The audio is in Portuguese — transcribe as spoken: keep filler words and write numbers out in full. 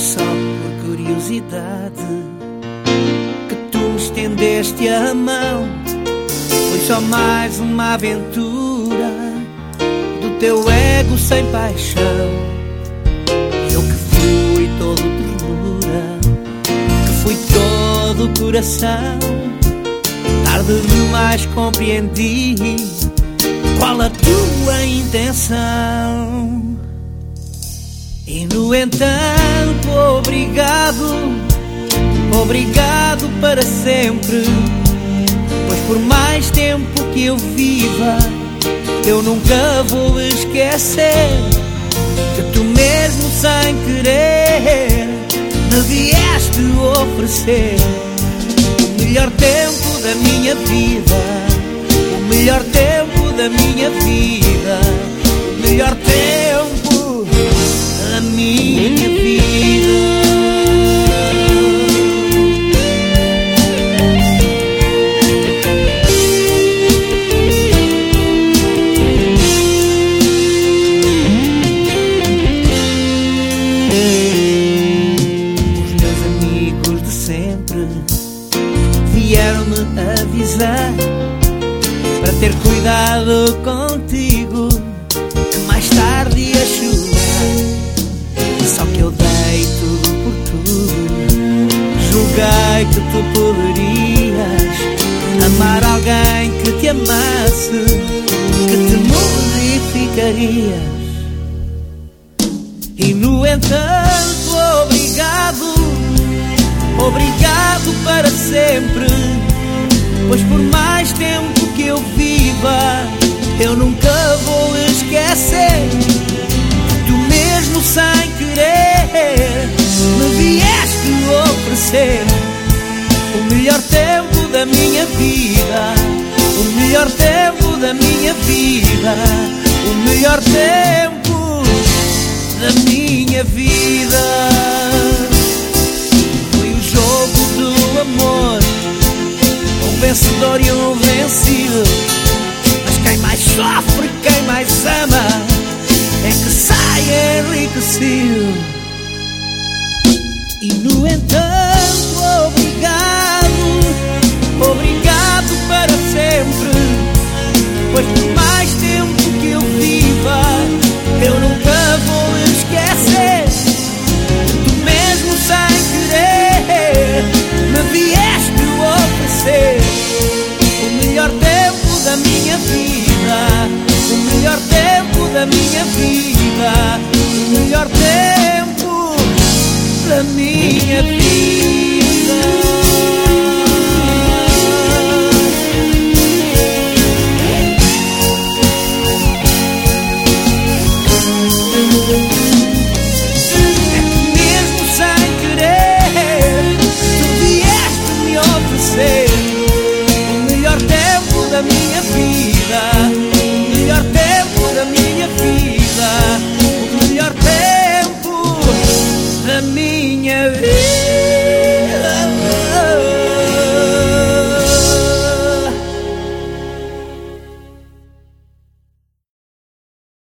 só por curiosidade que tu me estendeste a mão. Foi só mais uma aventura do teu ego sem paixão. Eu que fui todo ternura, que fui todo coração, tarde demais compreendi qual a tua intenção. E no entanto, obrigado, obrigado para sempre, pois por mais tempo que eu viva, eu nunca vou esquecer que tu mesmo sem querer me vieste oferecer o melhor tempo da minha vida, o melhor tempo da minha vida, o melhor tempo da minha vida. Vieram-me avisar para ter cuidado contigo, que mais tarde ia chorar. Só que eu dei tudo por tudo, julguei que tu poderias amar alguém que te amasse, que te modificarias. E no entanto, obrigado, obrigado para sempre, pois por mais tempo que eu viva, eu nunca vou esquecer que tu mesmo sem querer me vieste oferecer o melhor tempo da minha vida, o melhor tempo da minha vida, o melhor tempo da minha vida. Do amor, um vencedor e um vencido, mas quem mais sofre, quem mais ama, é que sai enriquecido. E no entanto, obrigado, obrigado para sempre, pois por mais tempo que eu viva, eu nunca vou esquecer que tu mesmo sem querer me vieste oferecer o melhor tempo da minha vida, o melhor tempo da minha vida, o melhor tempo da minha vida. O melhor tempo da minha